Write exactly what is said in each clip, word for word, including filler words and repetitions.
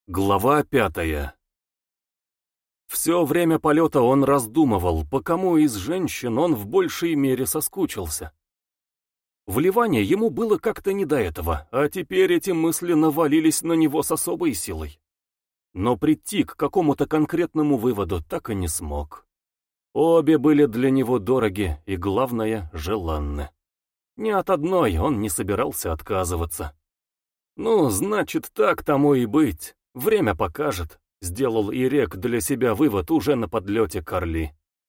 Глава пятая. Все время полета он раздумывал, по кому из женщин он в большей мере соскучился. В Ливане ему было как-то не до этого, а теперь эти мысли навалились на него с особой силой. Но прийти к какому-то конкретному выводу так и не смог. Обе были для него дороги и, главное, желанны. Ни от одной он не собирался отказываться. Ну, значит, так тому и быть. Время покажет, сделал Ирек для себя вывод уже на подлете к Орли.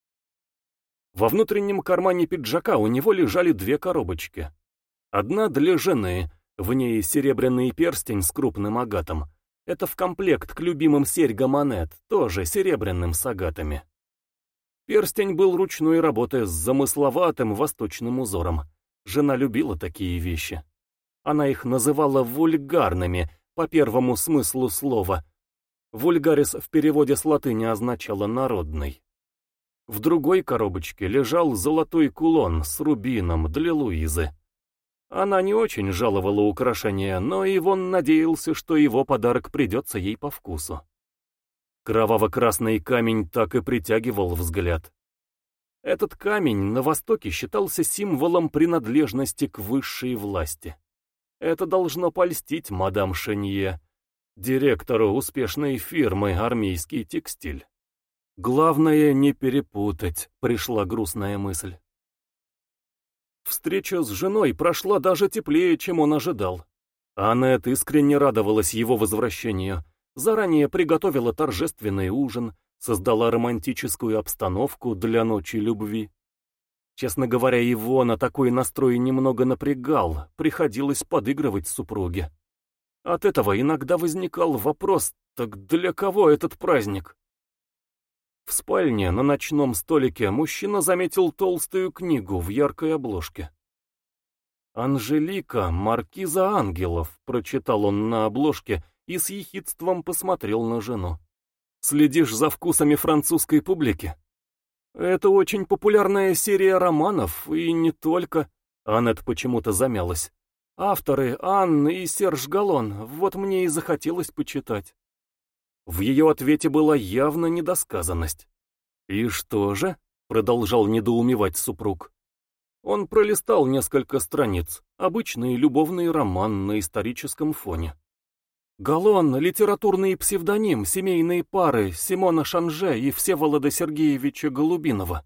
Во внутреннем кармане пиджака у него лежали две коробочки. Одна для жены, в ней серебряный перстень с крупным агатом. Это в комплект к любимым серьгам Аннет, тоже серебряным с агатами. Перстень был ручной работы с замысловатым восточным узором. Жена любила такие вещи. Она их называла вульгарными, по первому смыслу слова. Вульгарис в переводе с латыни означало «народный». В другой коробочке лежал золотой кулон с рубином для Луизы. Она не очень жаловала украшения, но Ивон надеялся, что его подарок придется ей по вкусу. Кроваво-красный камень так и притягивал взгляд. Этот камень на Востоке считался символом принадлежности к высшей власти. Это должно польстить мадам Шенье, директору успешной фирмы «Армейский текстиль». Главное не перепутать, пришла грустная мысль. Встреча с женой прошла даже теплее, чем он ожидал. Аннет искренне радовалась его возвращению, заранее приготовила торжественный ужин, создала романтическую обстановку для ночи любви. Честно говоря, Ивона такой настрой немного напрягал, приходилось подыгрывать супруге. От этого иногда возникал вопрос, так для кого этот праздник? В спальне на ночном столике мужчина заметил толстую книгу в яркой обложке. «Анжелика, маркиза ангелов», — прочитал он на обложке и с ехидством посмотрел на жену. «Следишь за вкусами французской публики? Это очень популярная серия романов, и не только». Аннет почему-то замялась. «Авторы Анн и Серж Галлон, вот мне и захотелось почитать». В ее ответе была явно недосказанность. «И что же?» — продолжал недоумевать супруг. Он пролистал несколько страниц, обычный любовный роман на историческом фоне. Галлон — литературный псевдоним семейной пары Симона Шанже и Всеволода Сергеевича Голубинова.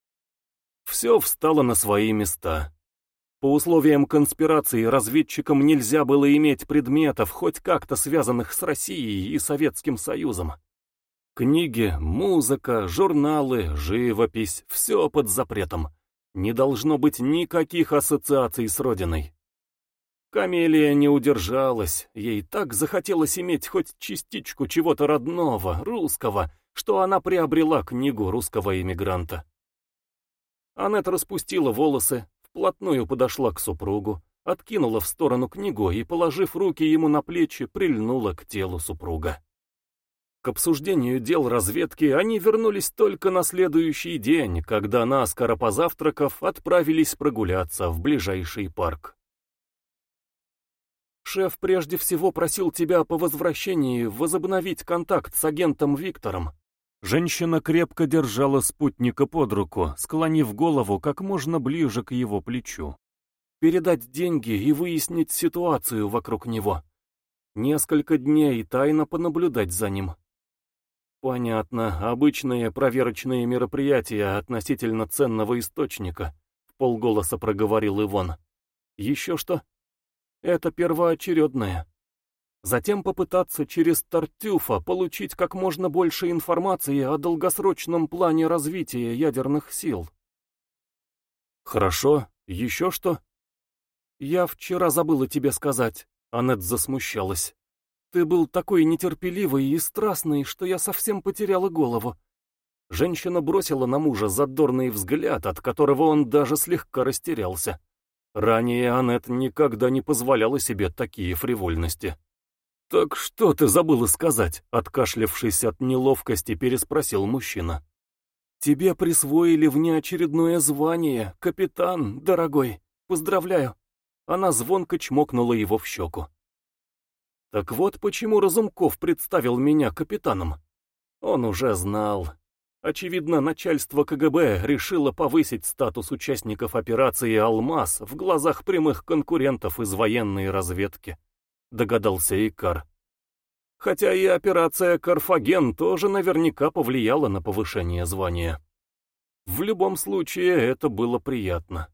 Все встало на свои места. По условиям конспирации разведчикам нельзя было иметь предметов, хоть как-то связанных с Россией и Советским Союзом. Книги, музыка, журналы, живопись — все под запретом. Не должно быть никаких ассоциаций с родиной. Камелия не удержалась, ей так захотелось иметь хоть частичку чего-то родного, русского, что она приобрела книгу русского эмигранта. Аннет распустила волосы, вплотную подошла к супругу, откинула в сторону книгу и, положив руки ему на плечи, прильнула к телу супруга. К обсуждению дел разведки они вернулись только на следующий день, когда, наскоро позавтракав, отправились прогуляться в ближайший парк. «Шеф прежде всего просил тебя по возвращении возобновить контакт с агентом Виктором». Женщина крепко держала спутника под руку, склонив голову как можно ближе к его плечу. «Передать деньги и выяснить ситуацию вокруг него. Несколько дней тайно понаблюдать за ним». «Понятно, обычные проверочные мероприятия относительно ценного источника», — вполголоса проговорил Ивон. «Еще что?» «Это первоочередное. Затем попытаться через Тартюфа получить как можно больше информации о долгосрочном плане развития ядерных сил». «Хорошо. Еще что?» «Я вчера забыла тебе сказать», — Аннет засмущалась. «Ты был такой нетерпеливый и страстный, что я совсем потеряла голову». Женщина бросила на мужа задорный взгляд, от которого он даже слегка растерялся. Ранее Аннет никогда не позволяла себе такие фривольности. «Так что ты забыла сказать?» — откашлявшись от неловкости, переспросил мужчина. «Тебе присвоили внеочередное звание, капитан, дорогой. Поздравляю». Она звонко чмокнула его в щеку. Так вот почему Разумков представил меня капитаном. Он уже знал. Очевидно, начальство КГБ решило повысить статус участников операции «Алмаз» в глазах прямых конкурентов из военной разведки, догадался Икар. Хотя и операция «Карфаген» тоже наверняка повлияла на повышение звания. В любом случае, это было приятно.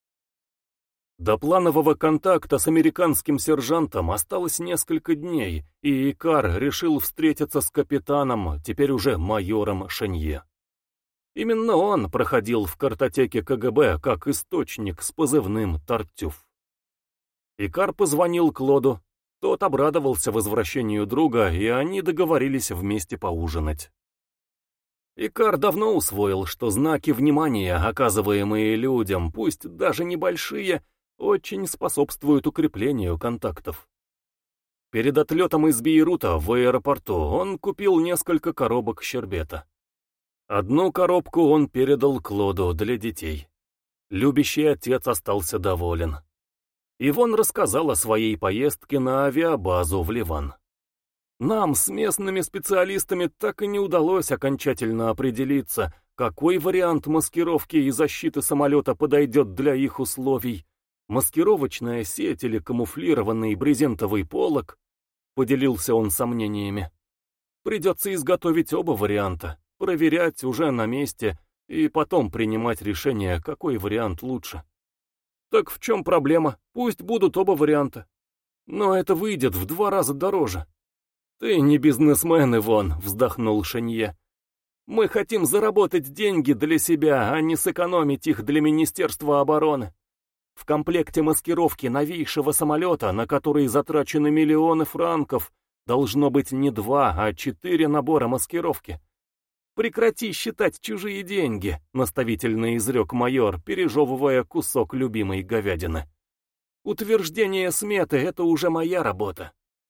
До планового контакта с американским сержантом осталось несколько дней, и Икар решил встретиться с капитаном, теперь уже майором Шенье. Именно он проходил в картотеке КГБ как источник с позывным «Тартюф». Икар позвонил Клоду, тот обрадовался возвращению друга, и они договорились вместе поужинать. Икар давно усвоил, что знаки внимания, оказываемые людям, пусть даже небольшие, очень способствуют укреплению контактов. Перед отлетом из Бейрута в аэропорту он купил несколько коробок щербета. Одну коробку он передал Клоду для детей. Любящий отец остался доволен. Ивон рассказал о своей поездке на авиабазу в Ливан. Нам с местными специалистами так и не удалось окончательно определиться, какой вариант маскировки и защиты самолета подойдет для их условий. Маскировочная сеть или камуфлированный брезентовый полог, поделился он сомнениями. Придется изготовить оба варианта, проверять уже на месте и потом принимать решение, какой вариант лучше. Так в чем проблема? Пусть будут оба варианта. Но это выйдет в два раза дороже. Ты не бизнесмен, Ивон, вздохнул Шенье. Мы хотим заработать деньги для себя, а не сэкономить их для Министерства обороны. В комплекте маскировки новейшего самолета, на который затрачены миллионы франков, должно быть не два, а четыре набора маскировки. «Прекрати считать чужие деньги», — наставительно изрек майор, пережевывая кусок любимой говядины. «Утверждение сметы — это уже моя работа».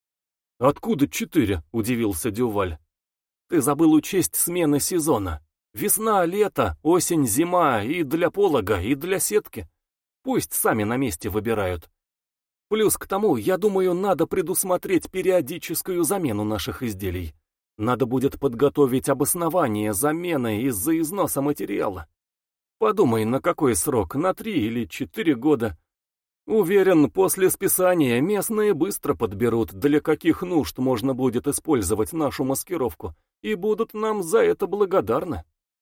«Откуда четыре?» — удивился Дюваль. «Ты забыл учесть смены сезона. Весна, лето, осень, зима и для полога, и для сетки. Пусть сами на месте выбирают. Плюс к тому, я думаю, надо предусмотреть периодическую замену наших изделий. Надо будет подготовить обоснование замены из-за износа материала. Подумай, на какой срок, на три или четыре года. Уверен, после списания местные быстро подберут, для каких нужд можно будет использовать нашу маскировку, и будут нам за это благодарны».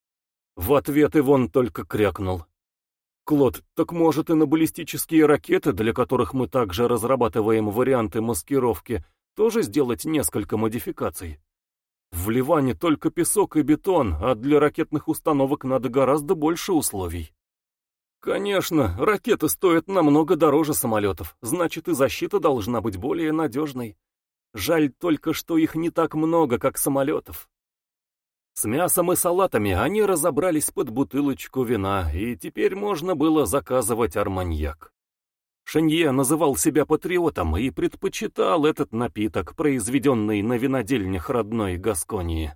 В ответ Ивон только крякнул. «Клод, так может и на баллистические ракеты, для которых мы также разрабатываем варианты маскировки, тоже сделать несколько модификаций? В Ливане только песок и бетон, а для ракетных установок надо гораздо больше условий». «Конечно, ракеты стоят намного дороже самолетов, значит и защита должна быть более надежной. Жаль только, что их не так много, как самолетов». С мясом и салатами они разобрались под бутылочку вина, и теперь можно было заказывать арманьяк. Шенье называл себя патриотом и предпочитал этот напиток, произведенный на винодельнях родной Гасконии.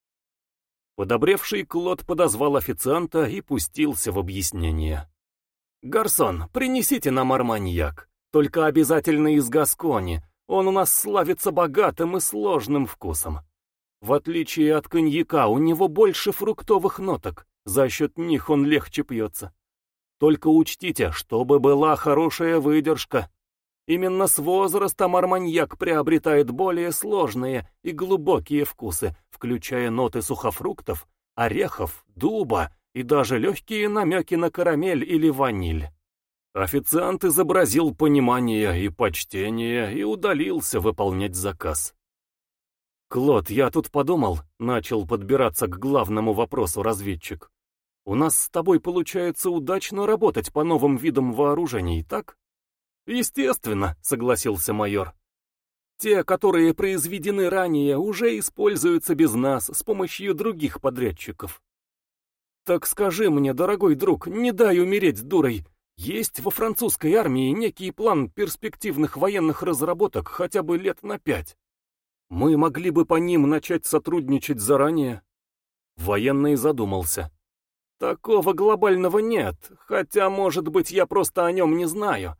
Подобревший Клод подозвал официанта и пустился в объяснение. «Гарсон, принесите нам арманьяк, только обязательно из Гаскони, он у нас славится богатым и сложным вкусом. В отличие от коньяка, у него больше фруктовых ноток, за счет них он легче пьется. Только учтите, чтобы была хорошая выдержка. Именно с возрастом арманьяк приобретает более сложные и глубокие вкусы, включая ноты сухофруктов, орехов, дуба и даже легкие намеки на карамель или ваниль». Официант изобразил понимание и почтение и удалился выполнять заказ. «Клод, я тут подумал», — начал подбираться к главному вопросу разведчик. «У нас с тобой получается удачно работать по новым видам вооружений, так?» «Естественно», — согласился майор. «Те, которые произведены ранее, уже используются без нас, с помощью других подрядчиков. Так скажи мне, дорогой друг, не дай умереть дурой, есть во французской армии некий план перспективных военных разработок хотя бы лет на пять. Мы могли бы по ним начать сотрудничать заранее». Военный задумался. «Такого глобального нет, хотя, может быть, я просто о нем не знаю.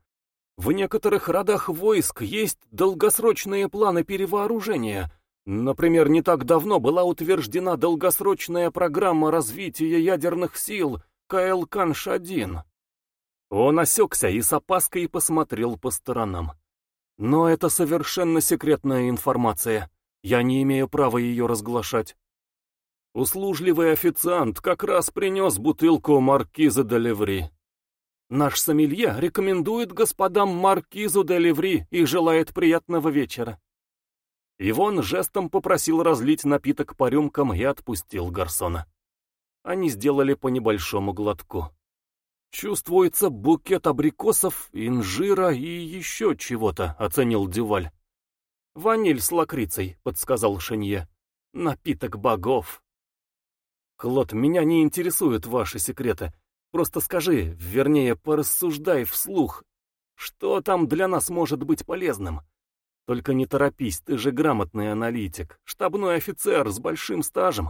В некоторых родах войск есть долгосрочные планы перевооружения. Например, не так давно была утверждена долгосрочная программа развития ядерных сил Каэлканш-один. Он осекся и с опаской посмотрел по сторонам. Но это совершенно секретная информация. Я не имею права ее разглашать. Услужливый официант как раз принес бутылку маркиза де Леври. Наш сомелье рекомендует господам маркизу де Леври и желает приятного вечера. Ивон жестом попросил разлить напиток по рюмкам и отпустил гарсона. Они сделали по небольшому глотку. «Чувствуется букет абрикосов, инжира и еще чего-то», — оценил Дюваль. «Ваниль с лакрицей», — подсказал Шенье. «Напиток богов». «Клод, меня не интересуют ваши секреты. Просто скажи, вернее, порассуждай вслух, что там для нас может быть полезным. Только не торопись, ты же грамотный аналитик, штабной офицер с большим стажем».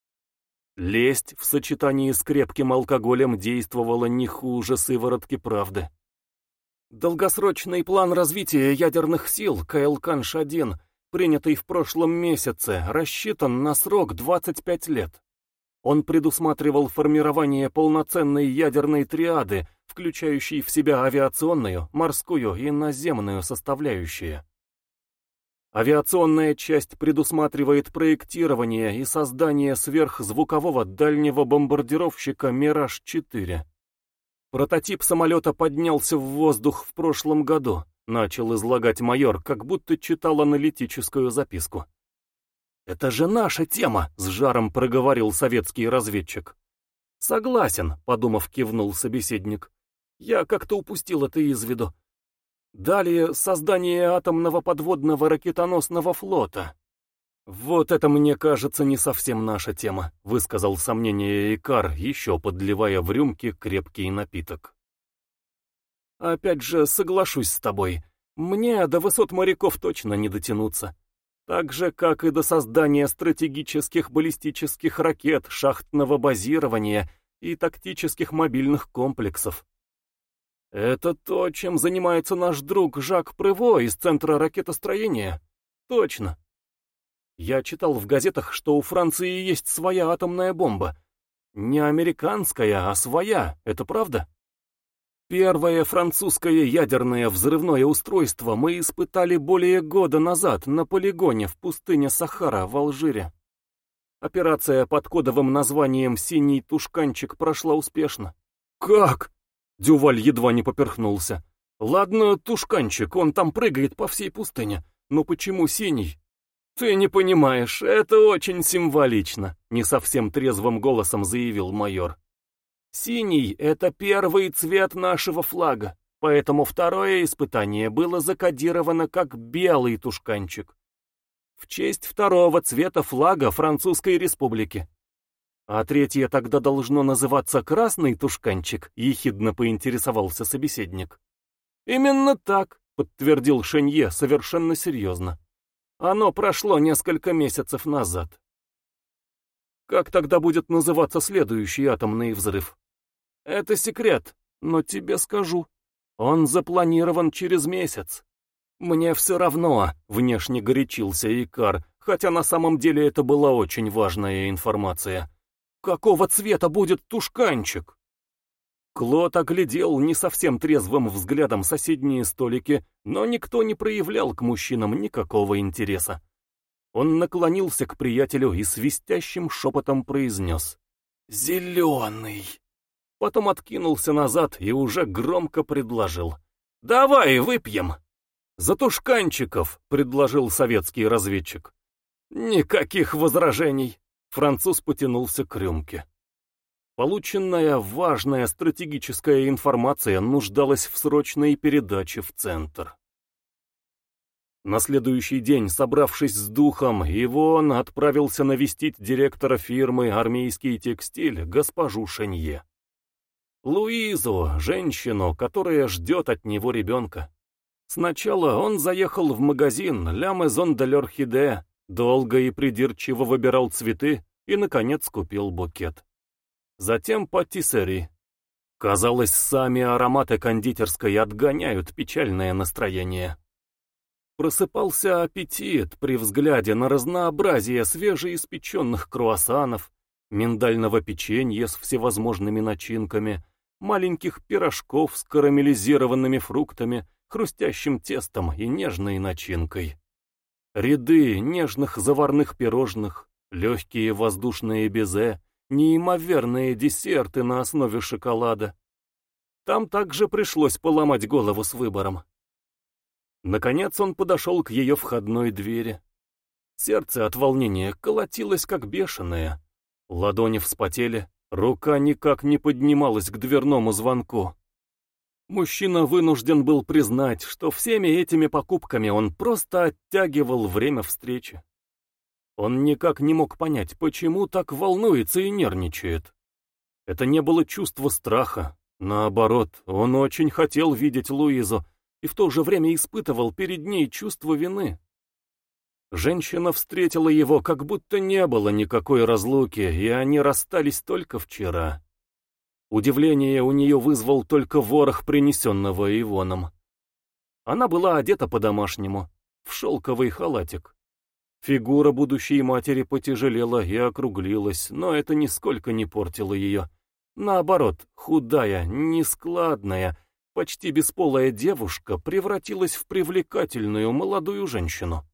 Лесть в сочетании с крепким алкоголем действовала не хуже сыворотки правды. Долгосрочный план развития ядерных сил Каэлканш-один, принятый в прошлом месяце, рассчитан на срок двадцать пять лет. Он предусматривал формирование полноценной ядерной триады, включающей в себя авиационную, морскую и наземную составляющие. Авиационная часть предусматривает проектирование и создание сверхзвукового дальнего бомбардировщика Мираж четыре. Прототип самолета поднялся в воздух в прошлом году, начал излагать майор, как будто читал аналитическую записку. «Это же наша тема», — с жаром проговорил советский разведчик. «Согласен», — подумав, кивнул собеседник. «Я как-то упустил это из виду. Далее создание атомного подводного ракетоносного флота». «Вот это, мне кажется, не совсем наша тема», — высказал сомнение Икар, еще подливая в рюмки крепкий напиток. «Опять же, соглашусь с тобой. Мне до высот моряков точно не дотянуться. Так же, как и до создания стратегических баллистических ракет, шахтного базирования и тактических мобильных комплексов. Это то, чем занимается наш друг Жак Прево из Центра ракетостроения? Точно. Я читал в газетах, что у Франции есть своя атомная бомба. Не американская, а своя. Это правда? Первое французское ядерное взрывное устройство мы испытали более года назад на полигоне в пустыне Сахара в Алжире. Операция под кодовым названием «Синий тушканчик» прошла успешно. Как? Дюваль едва не поперхнулся. Ладно, тушканчик, он там прыгает по всей пустыне. Но почему синий? Ты не понимаешь, это очень символично, не совсем трезвым голосом заявил майор. Синий — это первый цвет нашего флага, поэтому второе испытание было закодировано как белый тушканчик. В честь второго цвета флага Французской Республики. А третье тогда должно называться красный тушканчик, ехидно поинтересовался собеседник. Именно так, подтвердил Шенье совершенно серьезно. Оно прошло несколько месяцев назад. Как тогда будет называться следующий атомный взрыв? Это секрет, но тебе скажу. Он запланирован через месяц. Мне все равно, внешне горячился Икар, хотя на самом деле это была очень важная информация. Какого цвета будет тушканчик? Клод оглядел не совсем трезвым взглядом соседние столики, но никто не проявлял к мужчинам никакого интереса. Он наклонился к приятелю и свистящим шепотом произнес: «Зеленый!» Потом откинулся назад и уже громко предложил: «Давай выпьем!» «За тушканчиков!» — предложил советский разведчик. «Никаких возражений!» — француз потянулся к рюмке. Полученная важная стратегическая информация нуждалась в срочной передаче в центр. На следующий день, собравшись с духом, Ивон отправился навестить директора фирмы «Армейский текстиль» госпожу Шенье. Луизу, женщину, которая ждет от него ребенка. Сначала он заехал в магазин «Ля Мезон де l'Orchidée», долго и придирчиво выбирал цветы и, наконец, купил букет. Затем патиссери. Казалось, сами ароматы кондитерской отгоняют печальное настроение. Просыпался аппетит при взгляде на разнообразие свежеиспеченных круассанов, миндального печенья с всевозможными начинками, маленьких пирожков с карамелизированными фруктами, хрустящим тестом и нежной начинкой. Ряды нежных заварных пирожных, легкие воздушные безе, неимоверные десерты на основе шоколада. Там также пришлось поломать голову с выбором. Наконец он подошел к ее входной двери. Сердце от волнения колотилось как бешеное. Ладони вспотели, рука никак не поднималась к дверному звонку. Мужчина вынужден был признать, что всеми этими покупками он просто оттягивал время встречи. Он никак не мог понять, почему так волнуется и нервничает. Это не было чувство страха. Наоборот, он очень хотел видеть Луизу и в то же время испытывал перед ней чувство вины. Женщина встретила его, как будто не было никакой разлуки, и они расстались только вчера. Удивление у нее вызвал только ворох, принесенного Ивоном. Она была одета по-домашнему, в шелковый халатик. Фигура будущей матери потяжелела и округлилась, но это нисколько не портило ее. Наоборот, худая, нескладная, почти бесполая девушка превратилась в привлекательную молодую женщину.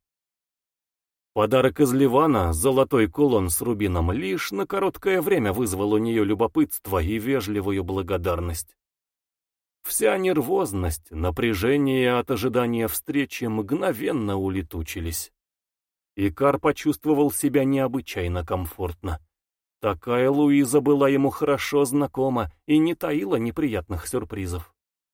Подарок из Ливана, золотой кулон с рубином, лишь на короткое время вызвал у нее любопытство и вежливую благодарность. Вся нервозность, напряжение от ожидания встречи мгновенно улетучились. Икар почувствовал себя необычайно комфортно. Такая Луиза была ему хорошо знакома и не таила неприятных сюрпризов.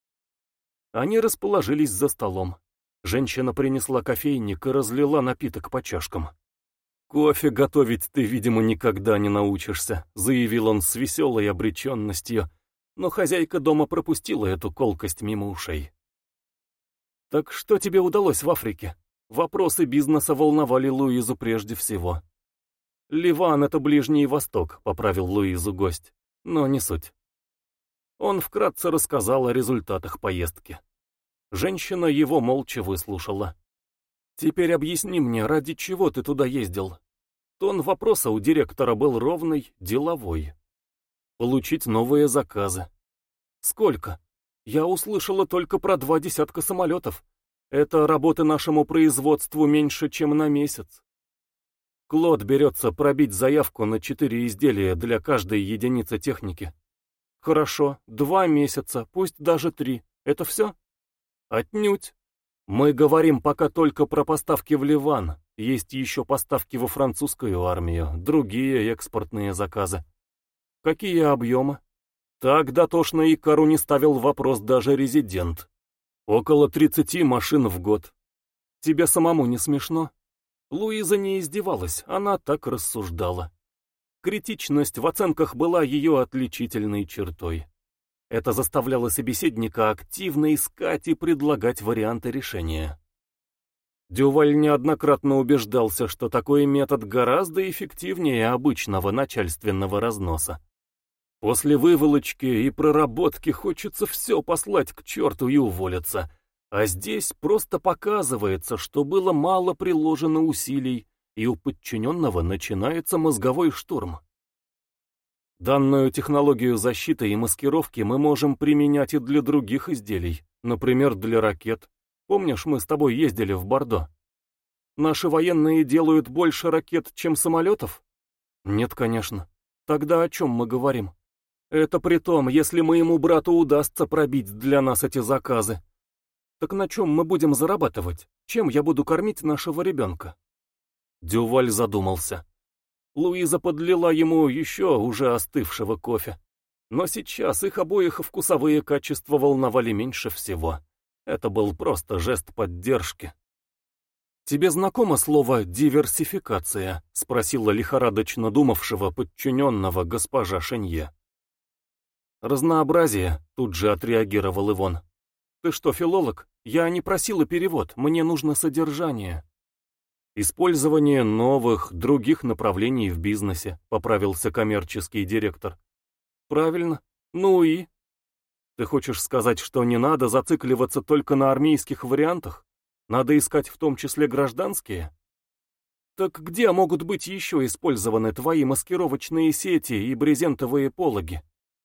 Они расположились за столом. Женщина принесла кофейник и разлила напиток по чашкам. «Кофе готовить ты, видимо, никогда не научишься», — заявил он с веселой обреченностью, но хозяйка дома пропустила эту колкость мимо ушей. «Так что тебе удалось в Африке?» Вопросы бизнеса волновали Луизу прежде всего. «Ливан — это Ближний Восток», — поправил Луизу гость, но не суть. Он вкратце рассказал о результатах поездки. Женщина его молча выслушала. «Теперь объясни мне, ради чего ты туда ездил?» Тон вопроса у директора был ровный, деловой. «Получить новые заказы». «Сколько?» «Я услышала только про два десятка самолетов. Это работы нашему производству меньше, чем на месяц». Клод берется пробить заявку на четыре изделия для каждой единицы техники. «Хорошо, два месяца, пусть даже три. Это все?» «Отнюдь. Мы говорим пока только про поставки в Ливан. Есть еще поставки во французскую армию, другие экспортные заказы». «Какие объемы?» Так дотошно Икару не ставил вопрос даже резидент. «Около тридцати машин в год». «Тебе самому не смешно?» Луиза не издевалась, она так рассуждала. Критичность в оценках была ее отличительной чертой. Это заставляло собеседника активно искать и предлагать варианты решения. Дюваль неоднократно убеждался, что такой метод гораздо эффективнее обычного начальственного разноса. После выволочки и проработки хочется все послать к черту и уволиться, а здесь просто показывается, что было мало приложено усилий, и у подчиненного начинается мозговой штурм. Данную технологию защиты и маскировки мы можем применять и для других изделий, например, для ракет. Помнишь, мы с тобой ездили в Бордо? Наши военные делают больше ракет, чем самолетов? Нет, конечно. Тогда о чем мы говорим? Это при том, если моему брату удастся пробить для нас эти заказы. Так на чем мы будем зарабатывать? Чем я буду кормить нашего ребенка?» Дюваль задумался. Луиза подлила ему еще уже остывшего кофе. Но сейчас их обоих вкусовые качества волновали меньше всего. Это был просто жест поддержки. «Тебе знакомо слово «диверсификация»?» — спросила лихорадочно думавшего подчиненного госпожа Шенье. «Разнообразие», — тут же отреагировал Ивон. «Ты что, филолог? Я не просила перевод, мне нужно содержание». «Использование новых, других направлений в бизнесе», — поправился коммерческий директор. «Правильно. Ну и?» Ты хочешь сказать, что не надо зацикливаться только на армейских вариантах? Надо искать в том числе гражданские? Так где могут быть еще использованы твои маскировочные сети и брезентовые пологи?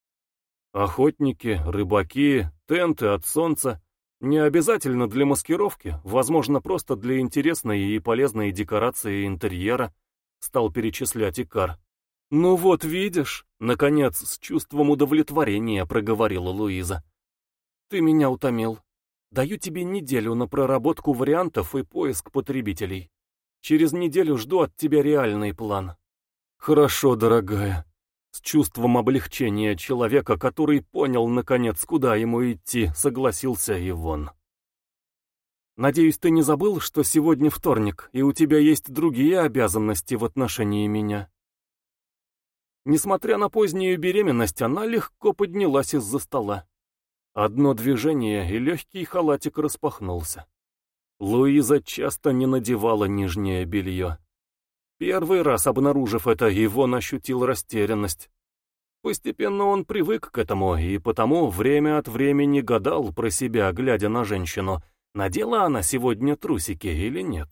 Охотники, рыбаки, тенты от солнца. Не обязательно для маскировки, возможно, просто для интересной и полезной декорации интерьера, стал перечислять Икар. Ну вот видишь, наконец, с чувством удовлетворения проговорила Луиза. Ты меня утомил. Даю тебе неделю на проработку вариантов и поиск потребителей. Через неделю жду от тебя реальный план. Хорошо, дорогая. С чувством облегчения человека, который понял, наконец, куда ему идти, согласился Ивон. Надеюсь, ты не забыл, что сегодня вторник, и у тебя есть другие обязанности в отношении меня. Несмотря на позднюю беременность, она легко поднялась из-за стола. Одно движение, и легкий халатик распахнулся. Луиза часто не надевала нижнее белье. Первый раз обнаружив это, Ивон ощутил растерянность. Постепенно он привык к этому, и потому время от времени гадал про себя, глядя на женщину, надела она сегодня трусики или нет.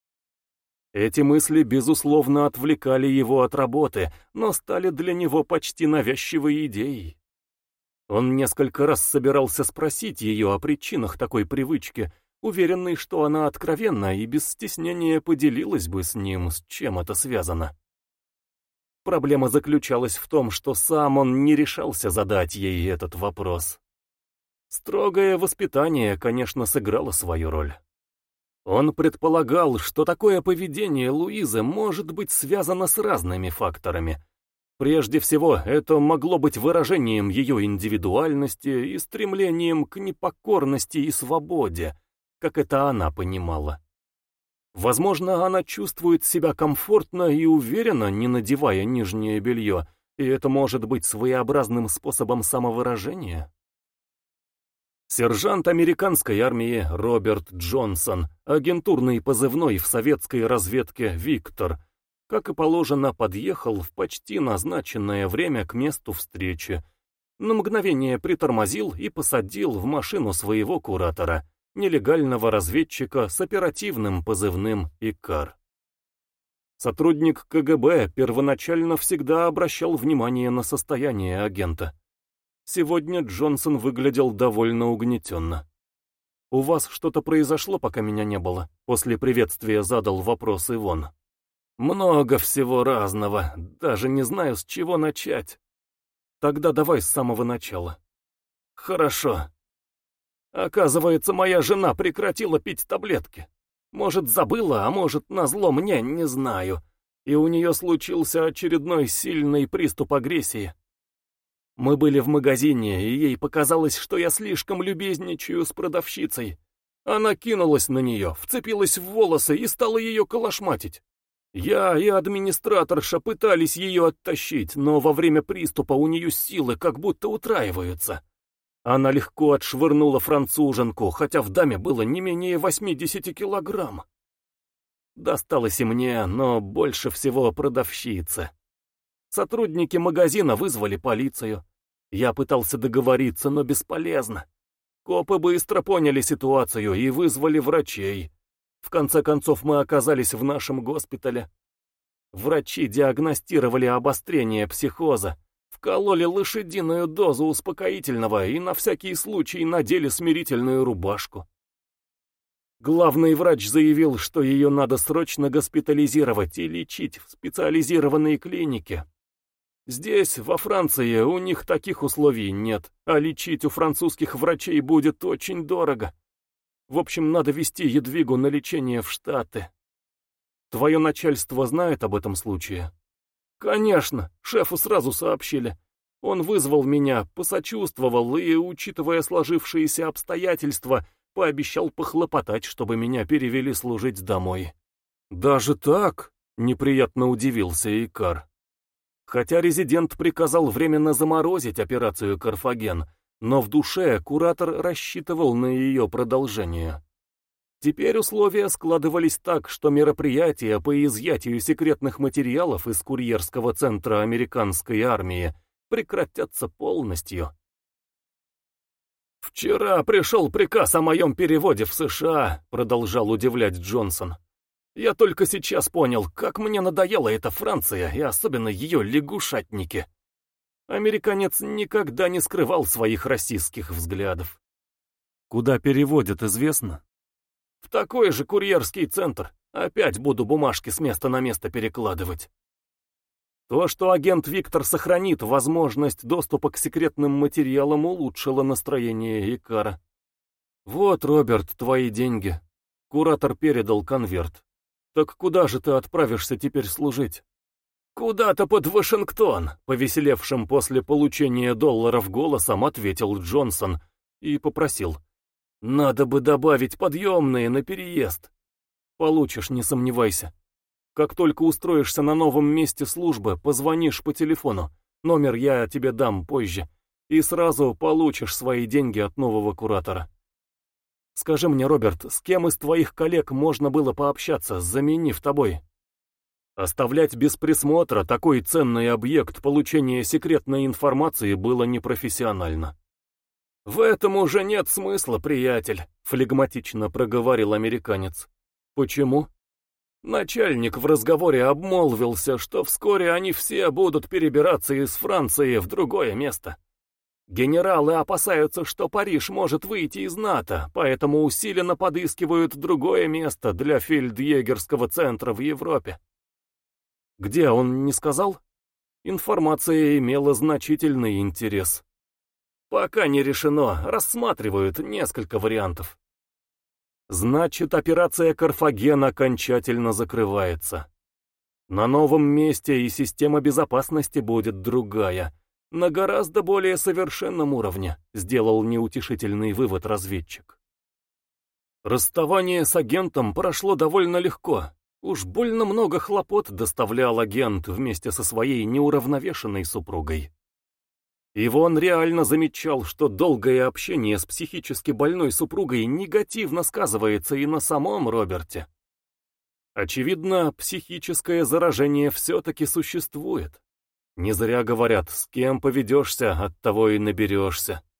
Эти мысли, безусловно, отвлекали его от работы, но стали для него почти навязчивой идеей. Он несколько раз собирался спросить ее о причинах такой привычки, уверенный, что она откровенно и без стеснения поделилась бы с ним, с чем это связано. Проблема заключалась в том, что сам он не решался задать ей этот вопрос. Строгое воспитание, конечно, сыграло свою роль. Он предполагал, что такое поведение Луизы может быть связано с разными факторами. Прежде всего, это могло быть выражением ее индивидуальности и стремлением к непокорности и свободе, как это она понимала. Возможно, она чувствует себя комфортно и уверенно, не надевая нижнее белье, и это может быть своеобразным способом самовыражения. Сержант американской армии Роберт Джонсон, агентурный позывной в советской разведке «Виктор», как и положено, подъехал в почти назначенное время к месту встречи, на мгновение притормозил и посадил в машину своего куратора, нелегального разведчика с оперативным позывным «Икар». Сотрудник ка гэ бэ первоначально всегда обращал внимание на состояние агента. Сегодня Джонсон выглядел довольно угнетенно. «У вас что-то произошло, пока меня не было?» После приветствия задал вопрос Ивон. «Много всего разного, даже не знаю, с чего начать. Тогда давай с самого начала». «Хорошо. Оказывается, моя жена прекратила пить таблетки. Может, забыла, а может, назло мне, не знаю. И у нее случился очередной сильный приступ агрессии. Мы были в магазине, и ей показалось, что я слишком любезничаю с продавщицей. Она кинулась на нее, вцепилась в волосы и стала ее колошматить. Я и администраторша пытались ее оттащить, но во время приступа у нее силы как будто утраиваются. Она легко отшвырнула француженку, хотя в даме было не менее восьмидесяти килограмм. Досталось и мне, но больше всего продавщице. Сотрудники магазина вызвали полицию. Я пытался договориться, но бесполезно. Копы быстро поняли ситуацию и вызвали врачей. В конце концов мы оказались в нашем госпитале. Врачи диагностировали обострение психоза, вкололи лошадиную дозу успокоительного и на всякий случай надели смирительную рубашку. Главный врач заявил, что ее надо срочно госпитализировать и лечить в специализированной клинике. Здесь, во Франции, у них таких условий нет, а лечить у французских врачей будет очень дорого. В общем, надо везти Едвигу на лечение в Штаты. Твое начальство знает об этом случае? Конечно, шефу сразу сообщили. Он вызвал меня, посочувствовал и, учитывая сложившиеся обстоятельства, пообещал похлопотать, чтобы меня перевели служить домой. Даже так? Неприятно удивился Икар. Хотя резидент приказал временно заморозить операцию «Карфаген», но в душе куратор рассчитывал на ее продолжение. Теперь условия складывались так, что мероприятия по изъятию секретных материалов из курьерского центра американской армии прекратятся полностью. «Вчера пришел приказ о моем переводе в США», — продолжал удивлять Джонсон. «Я только сейчас понял, как мне надоела эта Франция, и особенно ее лягушатники». Американец никогда не скрывал своих расистских взглядов. «Куда переводят, известно?» «В такой же курьерский центр. Опять буду бумажки с места на место перекладывать». То, что агент Виктор сохранит возможность доступа к секретным материалам, улучшило настроение Икара. «Вот, Роберт, твои деньги». Куратор передал конверт. «Так куда же ты отправишься теперь служить?» «Куда-то под Вашингтон», — повеселевшим после получения долларов голосом ответил Джонсон и попросил. «Надо бы добавить подъемные на переезд». «Получишь, не сомневайся. Как только устроишься на новом месте службы, позвонишь по телефону, номер я тебе дам позже, и сразу получишь свои деньги от нового куратора. Скажи мне, Роберт, с кем из твоих коллег можно было пообщаться, заменив тобой? Оставлять без присмотра такой ценный объект получения секретной информации было непрофессионально». «В этом уже нет смысла, приятель», — флегматично проговорил американец. «Почему?» Начальник в разговоре обмолвился, что вскоре они все будут перебираться из Франции в другое место. Генералы опасаются, что Париж может выйти из НАТО, поэтому усиленно подыскивают другое место для фельдъегерского центра в Европе. Где, он не сказал? Информация имела значительный интерес. Пока не решено, рассматривают несколько вариантов. Значит, операция «Карфаген» окончательно закрывается. На новом месте и система безопасности будет другая, на гораздо более совершенном уровне, сделал неутешительный вывод разведчик. Расставание с агентом прошло довольно легко. Уж больно много хлопот доставлял агент вместе со своей неуравновешенной супругой. Ивон реально замечал, что долгое общение с психически больной супругой негативно сказывается и на самом Роберте. Очевидно, психическое заражение все-таки существует. Не зря говорят, с кем поведешься, от того и наберешься.